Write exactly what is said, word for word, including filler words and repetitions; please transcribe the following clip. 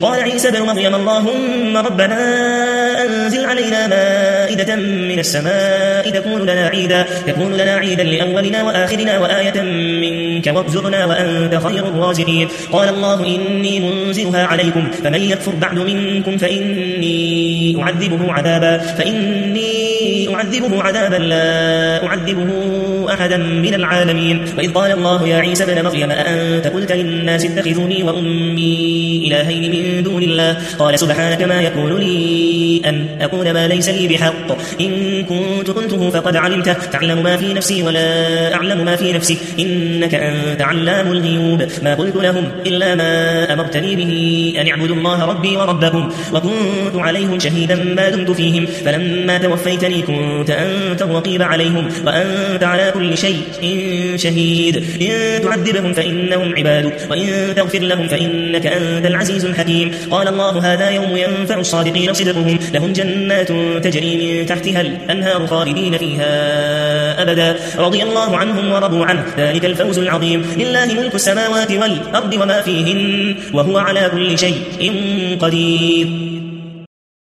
قال عيسى بن مريم اللهم ربنا أنزل علينا مائدة من السماء تكون لنا عيدا تكون لنا عيدا لأولنا وآخرنا وآية منك وارزقنا وأنت خير الرازقين قال الله إني منزلها عليكم فمن يكفر بعد منكم فإني أعذبه عذابا فإني أعذبه عذابا لا أعذبه أحدا من العالمين وإذ قال الله يا عيسى بن مريم أأنت قلت للناس اتخذوني وأمي إلهين من دون الله قال سبحانك ما يكون لي أن أقول ما ليس لي بحق إن كنت قلته فقد علمته تعلم ما في نفسي ولا أعلم ما في نفسك إنك أنت علام الغيوب ما قلت لهم إلا ما أمرتني به أن اعبدوا الله ربي وربكم وكنت عليهم شهيدا ما دمت فيهم فلما توفيتني كنت أنت الرقيب عليهم وأنت على كل شيء شهيد إن تعذبهم فإنهم عبادك وإن تغفر لهم فإنك أنت العزيز الحكيم قال الله هذا يوم ينفع الصادقين صدقهم لهم جنات تجري من تحتها الأنهار خالدين فيها أبدا رضي الله عنهم ورضوا عنه ذلك الفوز العظيم لله ملك السماوات والأرض وما فيهن وهو على كل شيء قدير